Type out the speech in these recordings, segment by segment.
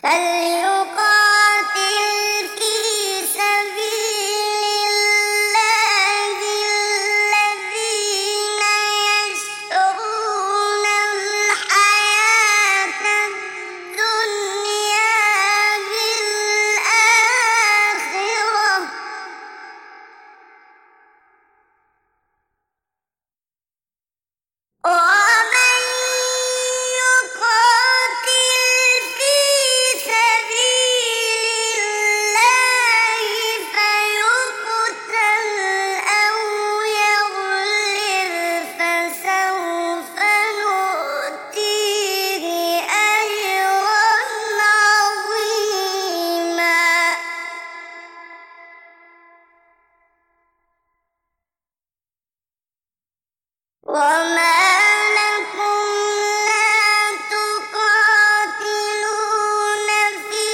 فليقاتل في سبيل الله الذين يشرون الحياة الدنيا بالآخرة ومن يقاتل في سبيل الله فيقتل أو يغلب فسوف نؤتيه أجرا عظيما وما لكم لا تقاتلون في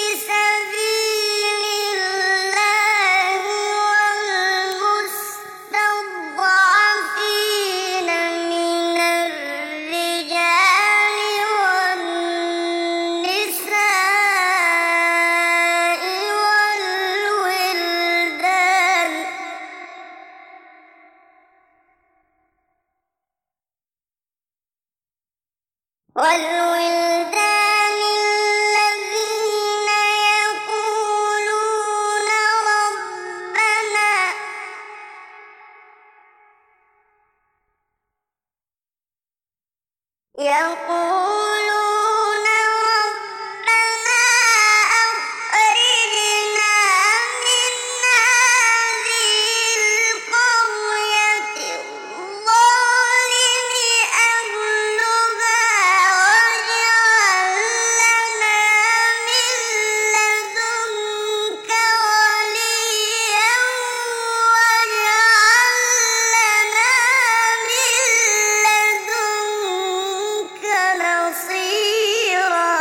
سبيل الله والمستضعفين من الرجال والنساء والولدان الذين يقولون ربنا أخرجنا من هذه القرية الظالم أهلها واجعل لنا من لدنك وليا واجعل لنا من لدنك نصيرا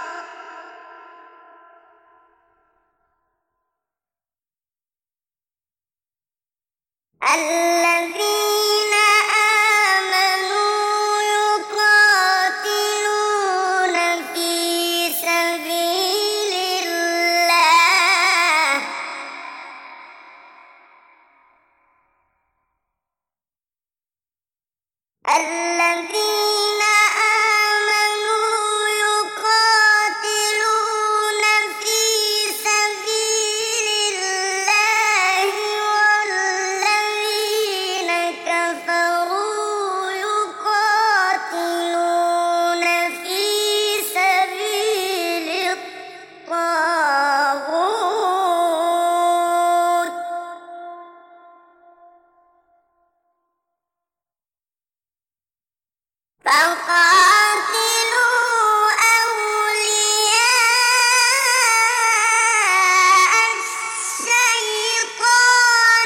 الذين آمنوا يقاتلون في سبيل الله الذين آمنوا يقاتلون في سبيل الله والذين كفروا يقاتلون في سبيل الطاغوت فقاتلوا أولياء الشيطان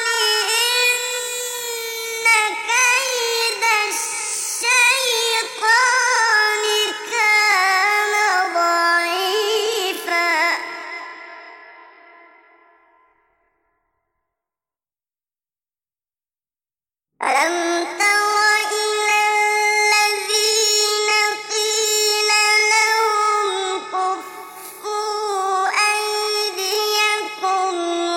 إن كيد الشيطان كان ضعيفا ألم تر إلى الذين قيل لهم كفوا أيديكم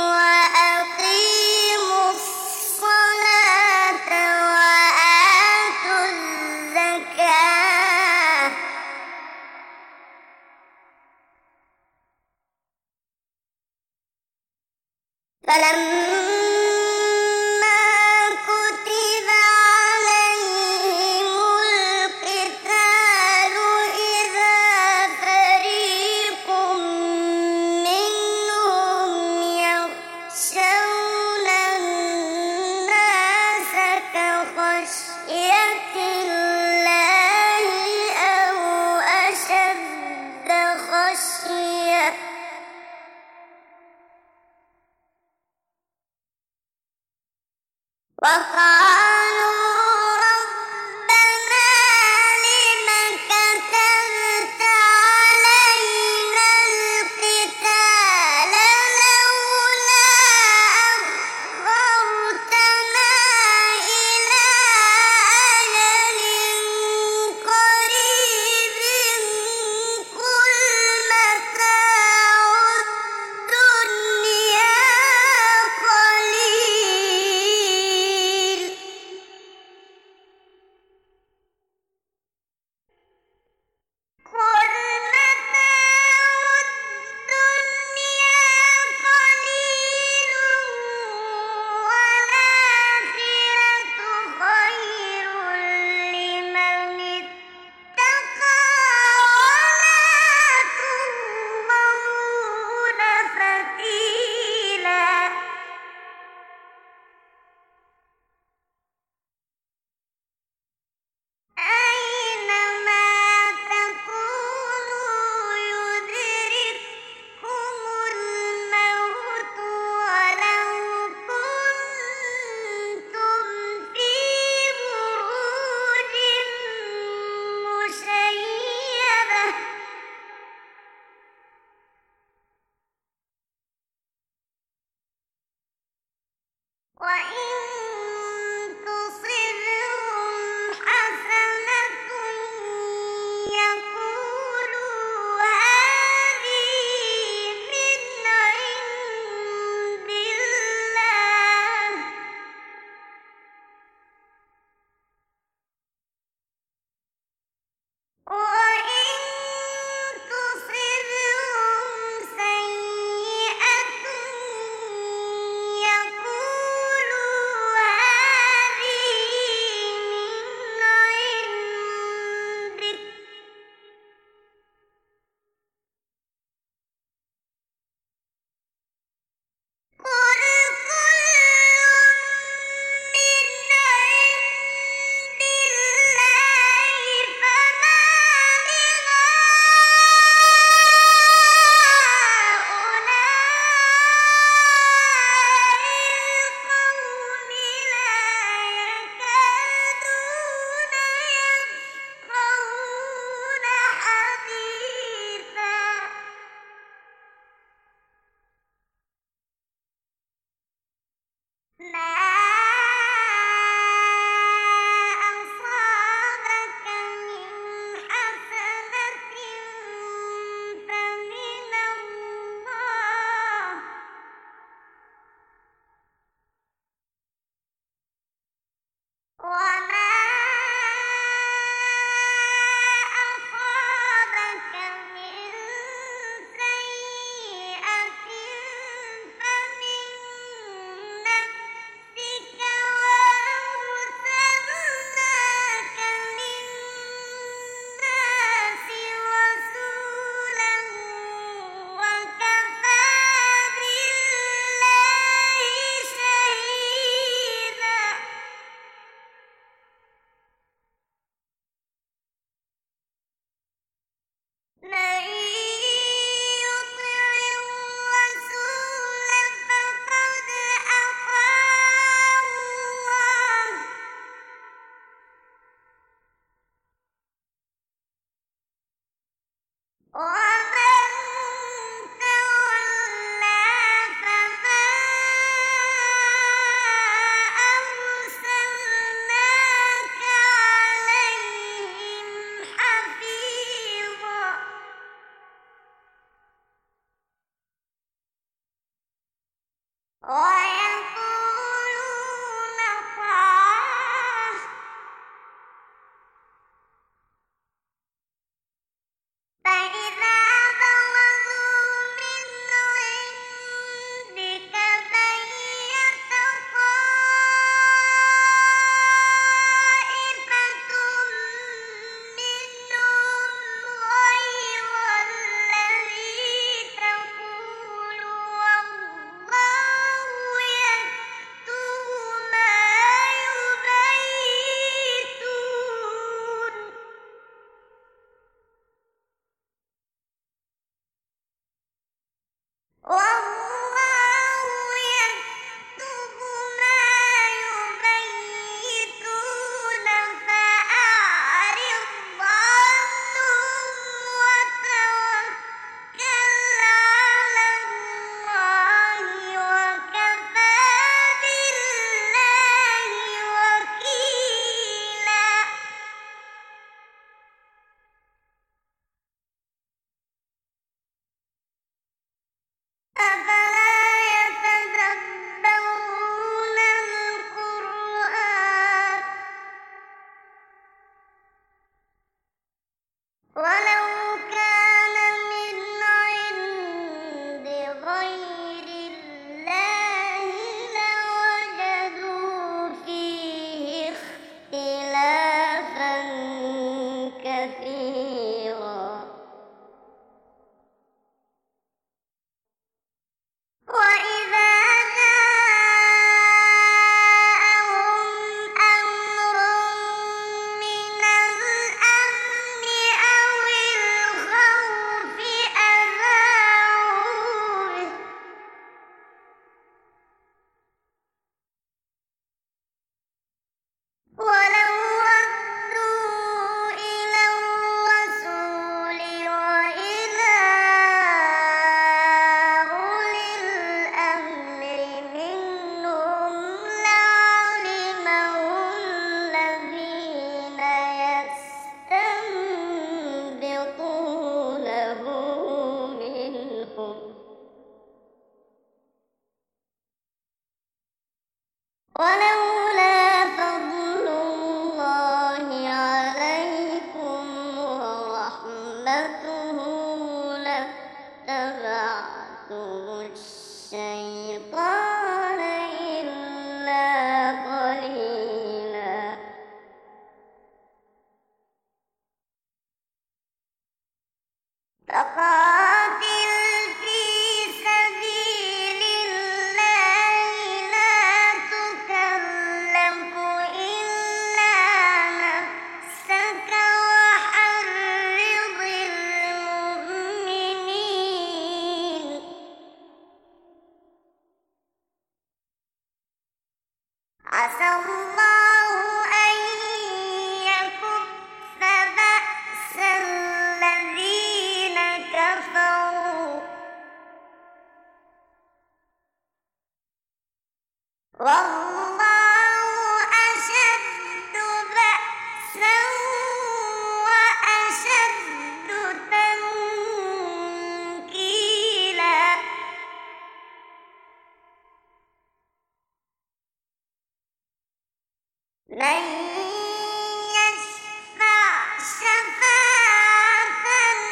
وأقيموا الصلاة وآتوا الزكاة فلما كتب عليهم القتال إذا فريق منهم يخشون الناس كخشية الله أو أشد خشية وقالوا ربنا لم كتبت علينا القتال لولا أخرتنا إلى أجل قريب قل متاع وإن تصبهم حسنة يقولوا هذه من عند الله، وإن تصبهم سيئة يقولوا هذه من عندك، قل كل من عند الله، فما لهؤلاء القوم لا يكادون يفقهون حديثا. ما أصابك من حسنة فمن الله، وما أصابك من سيئة فمن نفسك، وأرسلناك للناس رسولا وكفى بالله شهيدا. من يطع الرسول فقد أطاع الله، ومن تولى فما أرسلناك عليهم حفيظا. ويقولون طاعة فإذا برزوا من عندك بيت طائفة منهم غير الذي تقول، والله يكتب ما يبيتون. والله يكتب ما يبيتون، فأعرض عنهم وتوكل على الله، وكفى بالله وكيلا. أفلا يتدبرون القرآن، ولو كان من عند غير الله لوجدوا فيه اختلافا كثيرا. ولولا فضل الله عليكم ورحمته لاتبعتم الشيطان إلا قليلا. فقاتل في سبيل الله لا تكلف إلا نفسك وحرض المؤمنين. عسى الله أن يكف بأس الذين كفروا والله أشد بأسا وأشد تنكيلا. من يشفع شفاعة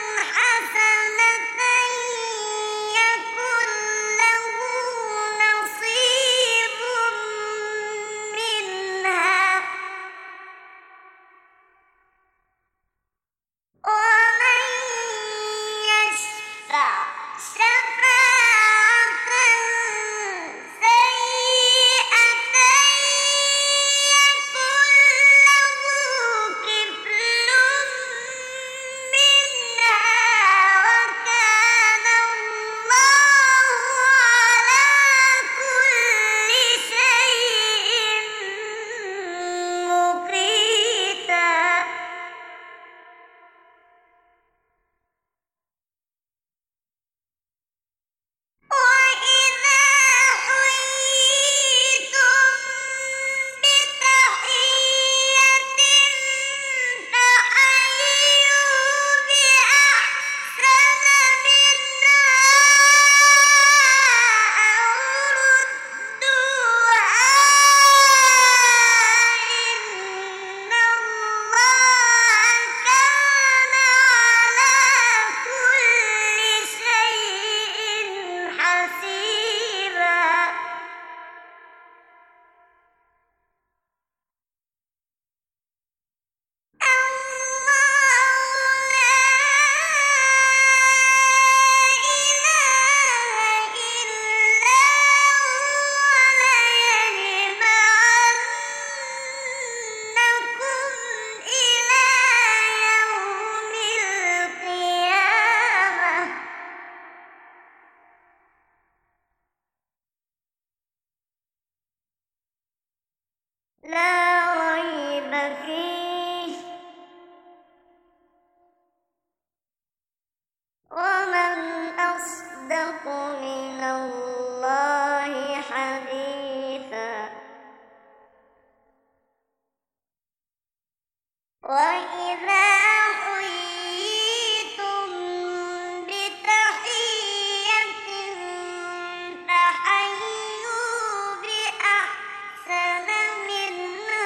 حسنة يكن له نصيب منها ومن يشفع شفاعة سيئة يكن له كفل منها وكان الله على كل شيء مقيتا. وإذا حييتم بتحية فحيوا بأحسن منها أو ردوها إن الله كان على كل شيء حسيبا. الله لا إله إلا هو ليجمعنكم إلى يوم القيامة لا ريب فيه ومن أصدق من الله حديثا. وإذا حييتم بتحية فحيوا بأحسن منها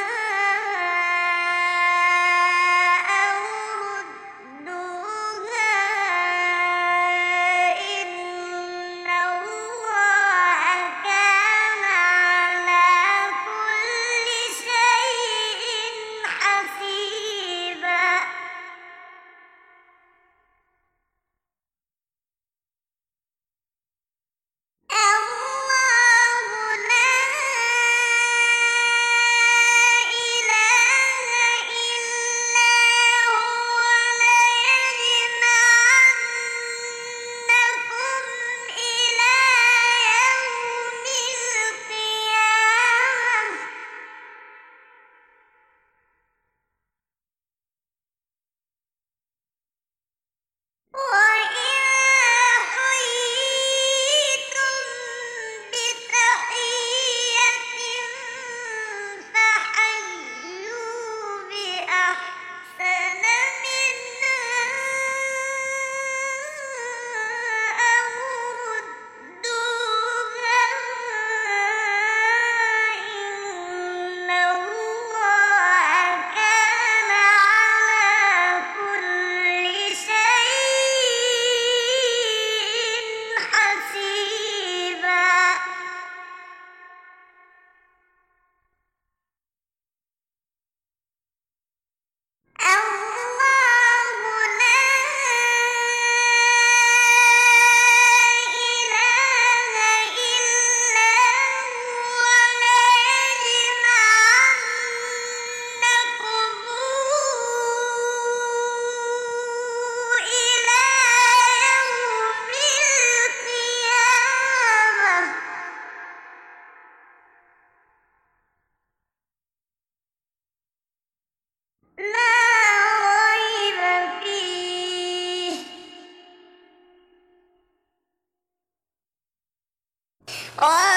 قال